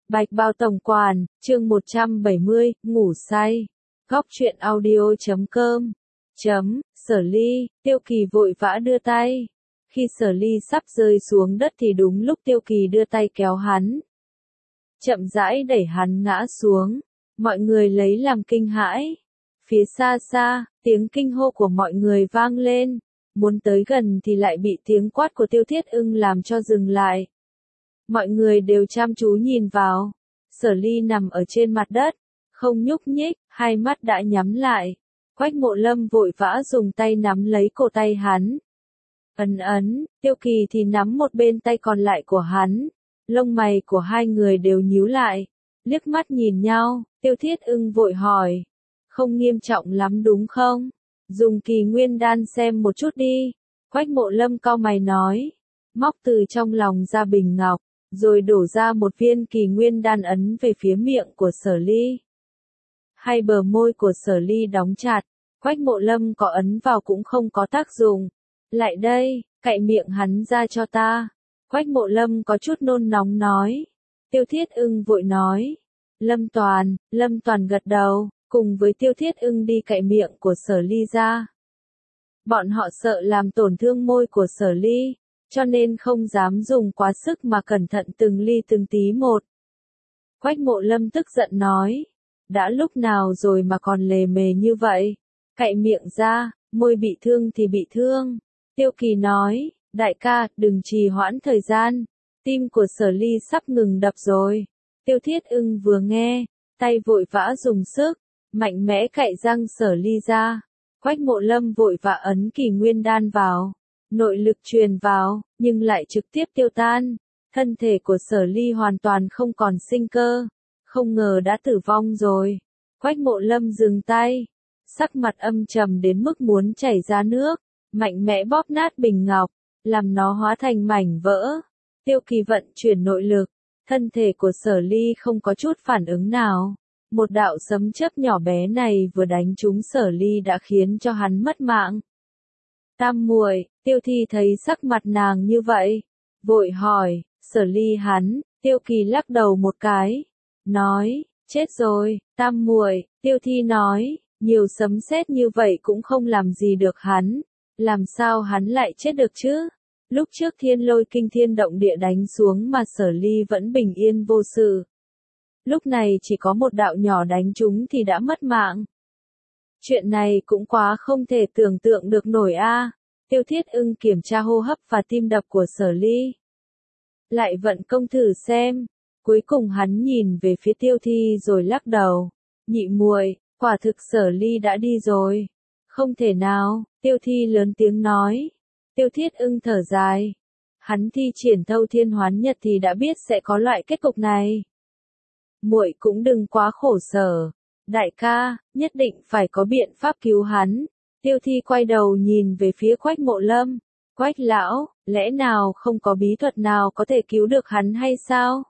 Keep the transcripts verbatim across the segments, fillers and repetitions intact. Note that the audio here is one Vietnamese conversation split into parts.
Bạch Bao Tổng Quản, chương một trăm bảy mươi, ngủ say. Góc truyện audio chấm com. Chấm, Sở Ly, Tiêu Kỳ vội vã đưa tay. Khi Sở Ly sắp rơi xuống đất thì đúng lúc Tiêu Kỳ đưa tay kéo hắn. Chậm rãi đẩy hắn ngã xuống. Mọi người lấy làm kinh hãi. Phía xa xa, tiếng kinh hô của mọi người vang lên. Muốn tới gần thì lại bị tiếng quát của Tiêu Thiết Ưng làm cho dừng lại. Mọi người đều chăm chú nhìn vào. Sở Ly nằm ở trên mặt đất, không nhúc nhích, hai mắt đã nhắm lại. Quách Mộ Lâm vội vã dùng tay nắm lấy cổ tay hắn. Ấn ấn, Tiêu Kỳ thì nắm một bên tay còn lại của hắn. Lông mày của hai người đều nhíu lại, liếc mắt nhìn nhau. Tiêu Thiết Ưng vội hỏi, không nghiêm trọng lắm đúng không? Dùng Kỳ Nguyên Đan xem một chút đi. Quách Mộ Lâm cau mày nói, móc từ trong lòng ra bình ngọc, rồi đổ ra một viên Kỳ Nguyên Đan ấn về phía miệng của Sở Ly. Hai bờ môi của Sở Ly đóng chặt, Quách Mộ Lâm có ấn vào cũng không có tác dụng. Lại đây, cạy miệng hắn ra cho ta. Quách Mộ Lâm có chút nôn nóng nói. Tiêu Thiết Ưng vội nói. Lâm Toàn, Lâm Toàn gật đầu, cùng với Tiêu Thiết Ưng đi cạy miệng của Sở Ly ra. Bọn họ sợ làm tổn thương môi của Sở Ly, cho nên không dám dùng quá sức mà cẩn thận từng ly từng tí một. Quách Mộ Lâm tức giận nói, đã lúc nào rồi mà còn lề mề như vậy, cạy miệng ra, môi bị thương thì bị thương. Tiêu Kỳ nói, đại ca, đừng trì hoãn thời gian, tim của Sở Ly sắp ngừng đập rồi. Tiêu Thiết Ưng vừa nghe, tay vội vã dùng sức, mạnh mẽ cạy răng Sở Ly ra. Quách Mộ Lâm vội vã ấn Kỳ Nguyên Đan vào. Nội lực truyền vào, nhưng lại trực tiếp tiêu tan. Thân thể của Sở Ly hoàn toàn không còn sinh cơ. Không ngờ đã tử vong rồi. Quách Mộ Lâm dừng tay. Sắc mặt âm trầm đến mức muốn chảy ra nước. Mạnh mẽ bóp nát bình ngọc, làm nó hóa thành mảnh vỡ. Tiêu Kỳ vận chuyển nội lực. Thân thể của Sở Ly không có chút phản ứng nào. Một đạo sấm chớp nhỏ bé này vừa đánh trúng Sở Ly đã khiến cho hắn mất mạng. Tam muội, Tiêu Thi thấy sắc mặt nàng như vậy, vội hỏi, Sở Ly hắn. Tiêu Kỳ lắc đầu một cái, nói, chết rồi. Tam muội, Tiêu Thi nói, nhiều sấm sét như vậy cũng không làm gì được hắn, làm sao hắn lại chết được chứ? Lúc trước thiên lôi kinh thiên động địa đánh xuống mà Sở Ly vẫn bình yên vô sự. Lúc này chỉ có một đạo nhỏ đánh trúng thì đã mất mạng. Chuyện này cũng quá không thể tưởng tượng được nổi a. À. Tiêu Thiết Ưng kiểm tra hô hấp và tim đập của Sở Ly. Lại vận công thử xem. Cuối cùng hắn nhìn về phía Tiêu Thi rồi lắc đầu. Nhị muội, quả thực Sở Ly đã đi rồi. Không thể nào, Tiêu Thi lớn tiếng nói. Tiêu Thiết Ưng thở dài. Hắn thi triển thâu thiên hoán nhật thì đã biết sẽ có loại kết cục này. Muội cũng đừng quá khổ sở. Đại ca, nhất định phải có biện pháp cứu hắn. Tiêu Thi quay đầu nhìn về phía Quách Mộ Lâm. Quách lão, lẽ nào không có bí thuật nào có thể cứu được hắn hay sao?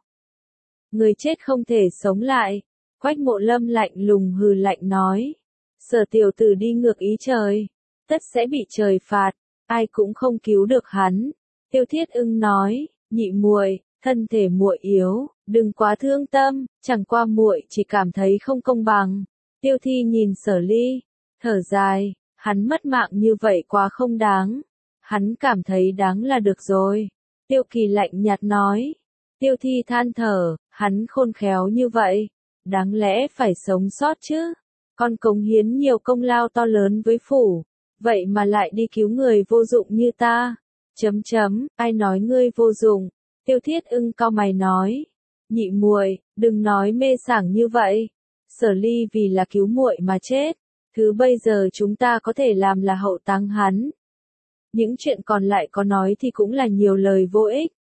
Người chết không thể sống lại. Quách Mộ Lâm lạnh lùng hừ lạnh nói. Sở tiểu tử đi ngược ý trời. Tất sẽ bị trời phạt. Ai cũng không cứu được hắn. Tiêu Thiết Ưng nói, nhị muội, thân thể muội yếu, đừng quá thương tâm, chẳng qua muội chỉ cảm thấy không công bằng. Tiêu Thi nhìn Sở Ly, thở dài, hắn mất mạng như vậy quá không đáng. Hắn cảm thấy đáng là được rồi. Tiêu Kỳ lạnh nhạt nói. Tiêu Thi than thở, hắn khôn khéo như vậy, đáng lẽ phải sống sót chứ. Con cống hiến nhiều công lao to lớn với phủ, vậy mà lại đi cứu người vô dụng như ta. Chấm chấm, ai nói ngươi vô dụng? Tiêu Thiết Ưng cau mày nói. Nhị muội, đừng nói mê sảng như vậy. Sở Ly vì là cứu muội mà chết. Thứ bây giờ chúng ta có thể làm là hậu táng hắn. Những chuyện còn lại có nói thì cũng là nhiều lời vô ích.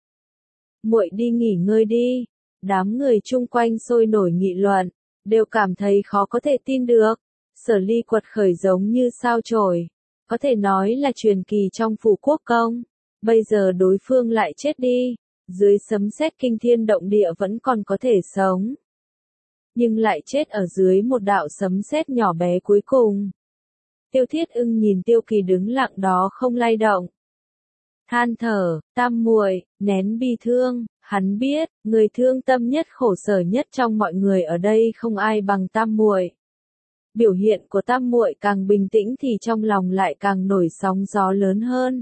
Muội đi nghỉ ngơi đi. Đám người chung quanh sôi nổi nghị luận, đều cảm thấy khó có thể tin được. Sở Ly quật khởi giống như sao chổi, có thể nói là truyền kỳ trong phủ quốc công. Bây giờ đối phương lại chết đi, dưới sấm sét kinh thiên động địa vẫn còn có thể sống. Nhưng lại chết ở dưới một đạo sấm sét nhỏ bé cuối cùng. Tiêu Thiết Ưng nhìn Tiêu Kỳ đứng lặng đó không lay động. than thở, tam muội, nén bi thương, hắn biết, người thương tâm nhất khổ sở nhất trong mọi người ở đây không ai bằng tam muội. Biểu hiện của tam muội càng bình tĩnh thì trong lòng lại càng nổi sóng gió lớn hơn.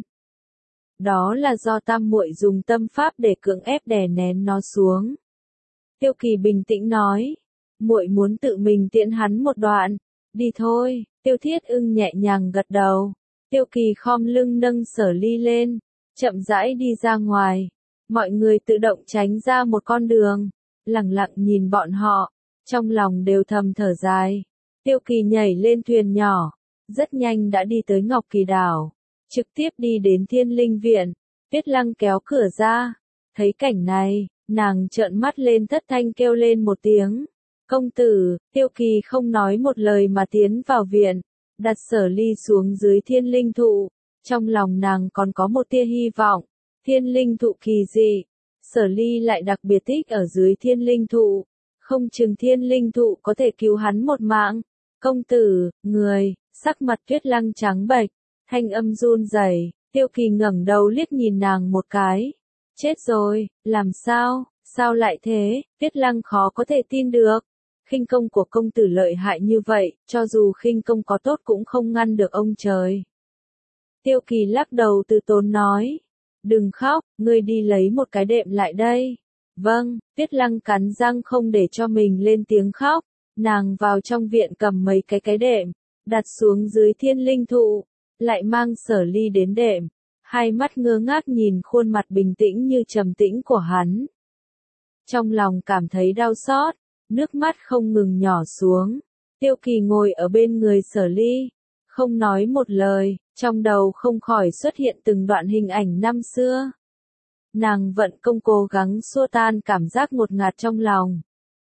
Đó là do tam muội dùng tâm pháp để cưỡng ép đè nén nó xuống. Tiêu Kỳ bình tĩnh nói, muội muốn tự mình tiễn hắn một đoạn, đi thôi. Tiêu Thiết Ưng nhẹ nhàng gật đầu. Tiêu Kỳ khom lưng nâng Sở Ly lên, chậm rãi đi ra ngoài. Mọi người tự động tránh ra một con đường, lặng lặng nhìn bọn họ, trong lòng đều thầm thở dài. Tiêu Kỳ nhảy lên thuyền nhỏ, rất nhanh đã đi tới Ngọc Kỳ đảo, trực tiếp đi đến Thiên Linh viện. Tuyết Lăng kéo cửa ra, thấy cảnh này, nàng trợn mắt lên thất thanh kêu lên một tiếng. Công tử, Tiêu Kỳ không nói một lời mà tiến vào viện, đặt Sở Ly xuống dưới thiên linh thụ, trong lòng nàng còn có một tia hy vọng. Thiên linh thụ kỳ dị, Sở Ly lại đặc biệt thích ở dưới thiên linh thụ, không chừng thiên linh thụ có thể cứu hắn một mạng. Công tử, người, sắc mặt Tuyết Lăng trắng bệch, thanh âm run rẩy. Tiêu Kỳ ngẩng đầu liếc nhìn nàng một cái. Chết rồi, làm sao, sao lại thế? Tuyết Lăng khó có thể tin được. Khinh công của công tử lợi hại như vậy, cho dù khinh công có tốt cũng không ngăn được ông trời. Tiêu Kỳ lắc đầu từ tốn nói, đừng khóc, ngươi đi lấy một cái đệm lại đây. Vâng, Tuyết Lăng cắn răng không để cho mình lên tiếng khóc, nàng vào trong viện cầm mấy cái cái đệm, đặt xuống dưới thiên linh thụ, lại mang Sở Ly đến đệm, hai mắt ngơ ngác nhìn khuôn mặt bình tĩnh như trầm tĩnh của hắn. Trong lòng cảm thấy đau xót, nước mắt không ngừng nhỏ xuống. Tiêu Kỳ ngồi ở bên người Sở Ly, không nói một lời, trong đầu không khỏi xuất hiện từng đoạn hình ảnh năm xưa. Nàng vận công cố gắng xua tan cảm giác ngột ngạt trong lòng.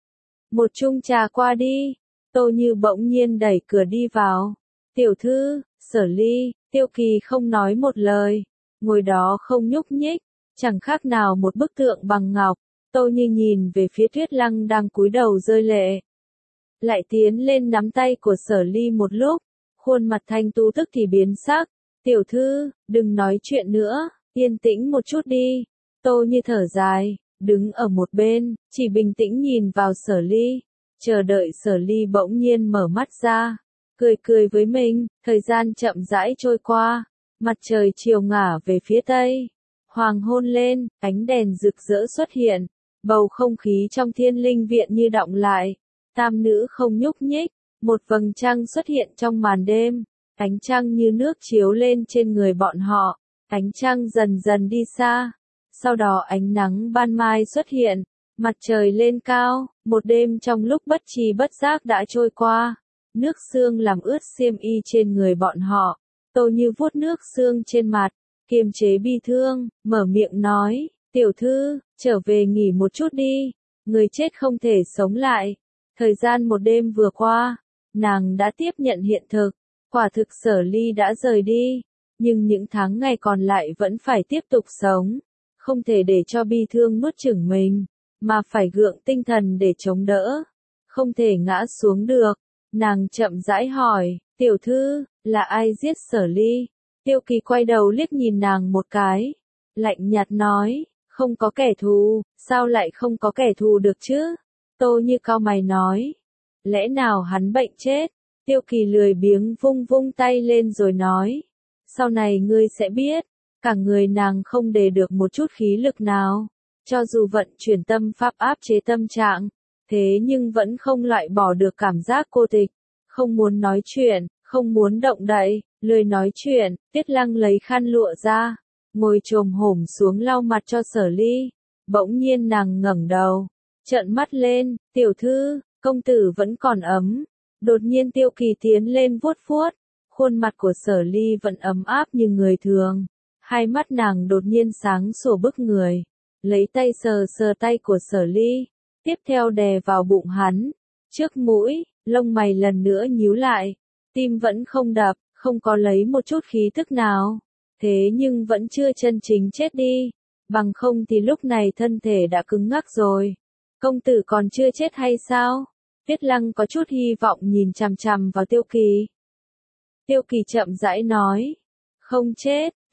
Một chung trà qua đi, Tô Như bỗng nhiên đẩy cửa đi vào. Tiểu thư, Sở Ly. Tiêu Kỳ không nói một lời, ngồi đó không nhúc nhích, chẳng khác nào một bức tượng bằng ngọc. Tô Như nhìn về phía Tuyết Lăng đang cúi đầu rơi lệ, lại tiến lên nắm tay của Sở Ly một lúc, khuôn mặt thanh tú tức thì biến sắc. Tiểu thư, đừng nói chuyện nữa, yên tĩnh một chút đi. Tô Như thở dài, đứng ở một bên, chỉ bình tĩnh nhìn vào Sở Ly, chờ đợi Sở Ly bỗng nhiên mở mắt ra, cười cười với mình. Thời gian chậm rãi trôi qua, mặt trời chiều ngả về phía tây, hoàng hôn lên, ánh đèn rực rỡ xuất hiện, bầu không khí trong Thiên Linh viện như đọng lại. Tam nữ không nhúc nhích, một vầng trăng xuất hiện trong màn đêm, ánh trăng như nước chiếu lên trên người bọn họ, ánh trăng dần dần đi xa, sau đó ánh nắng ban mai xuất hiện, mặt trời lên cao, một đêm trong lúc bất tri bất giác đã trôi qua, nước sương làm ướt xiêm y trên người bọn họ. Tô Như vuốt nước sương trên mặt, kiềm chế bi thương, mở miệng nói, tiểu thư, trở về nghỉ một chút đi, người chết không thể sống lại. Thời gian một đêm vừa qua, nàng đã tiếp nhận hiện thực, quả thực Sở Ly đã rời đi, nhưng những tháng ngày còn lại vẫn phải tiếp tục sống, không thể để cho bi thương nuốt chửng mình, mà phải gượng tinh thần để chống đỡ, không thể ngã xuống được. Nàng chậm rãi hỏi, tiểu thư, là ai giết Sở Ly? Tiêu Kỳ quay đầu liếc nhìn nàng một cái, lạnh nhạt nói, không có kẻ thù, sao lại không có kẻ thù được chứ? Tô Như cau mày nói, lẽ nào hắn bệnh chết? Tiêu Kỳ lười biếng vung vung tay lên rồi nói, sau này ngươi sẽ biết. Cả người nàng không để được một chút khí lực nào, cho dù vận chuyển tâm pháp áp chế tâm trạng, thế nhưng vẫn không loại bỏ được cảm giác cô tịch, không muốn nói chuyện, không muốn động đậy, lười nói chuyện. Tuyết Lăng lấy khăn lụa ra, ngồi chồm hổm xuống lau mặt cho Sở Ly, bỗng nhiên nàng ngẩng đầu, trợn mắt lên, tiểu thư, công tử vẫn còn ấm. Đột nhiên Tiêu Kỳ tiến lên vuốt vuốt, khuôn mặt của Sở Ly vẫn ấm áp như người thường, hai mắt nàng đột nhiên sáng sủa bức người, lấy tay sờ sờ tay của Sở Ly, tiếp theo đè vào bụng hắn, trước mũi, lông mày lần nữa nhíu lại, tim vẫn không đập, không có lấy một chút khí tức nào, thế nhưng vẫn chưa chân chính chết đi, bằng không thì lúc này thân thể đã cứng ngắc rồi. Công tử còn chưa chết hay sao? Tuyết Lăng có chút hy vọng nhìn chằm chằm vào Tiêu Kỳ. Tiêu Kỳ chậm rãi nói, không chết.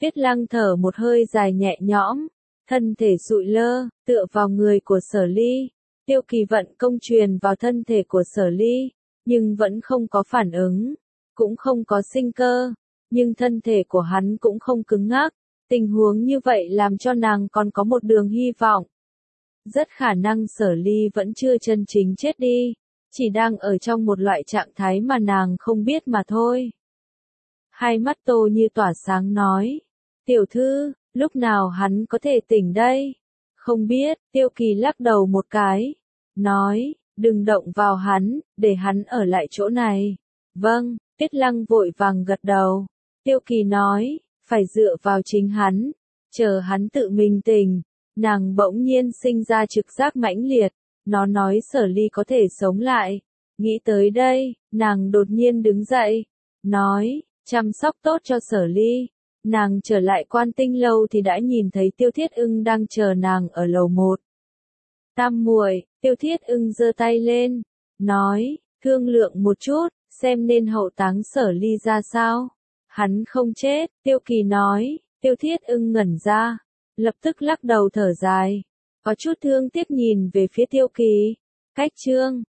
Tiết Lăng thở một hơi dài nhẹ nhõm, thân thể sụi lơ, tựa vào người của Sở Ly. Tiêu Kỳ vận công truyền vào thân thể của Sở Ly, nhưng vẫn không có phản ứng, cũng không có sinh cơ, nhưng thân thể của hắn cũng không cứng ngắc. Tình huống như vậy làm cho nàng còn có một đường hy vọng. Rất khả năng Sở Ly vẫn chưa chân chính chết đi, chỉ đang ở trong một loại trạng thái mà nàng không biết mà thôi. Hai mắt Tô Như tỏa sáng nói, tiểu thư, lúc nào hắn có thể tỉnh đây? Không biết, Tiêu Kỳ lắc đầu một cái, nói, đừng động vào hắn, để hắn ở lại chỗ này. Vâng, Tiết Lăng vội vàng gật đầu. Tiêu Kỳ nói, phải dựa vào chính hắn, chờ hắn tự mình tỉnh. Nàng bỗng nhiên sinh ra trực giác mãnh liệt, nó nói Sở Ly có thể sống lại. Nghĩ tới đây, nàng đột nhiên đứng dậy, nói, chăm sóc tốt cho Sở Ly. Nàng trở lại Quan Tinh lâu thì đã nhìn thấy Tiêu Thiết Ưng đang chờ nàng ở lầu một. Tam muội, Tiêu Thiết Ưng giơ tay lên, nói, thương lượng một chút, xem nên hậu táng Sở Ly ra sao. Hắn không chết, Tiêu Kỳ nói. Tiêu Thiết Ưng ngẩn ra, lập tức lắc đầu thở dài, có chút thương tiếc nhìn về phía Tiêu Kỳ. Cách chương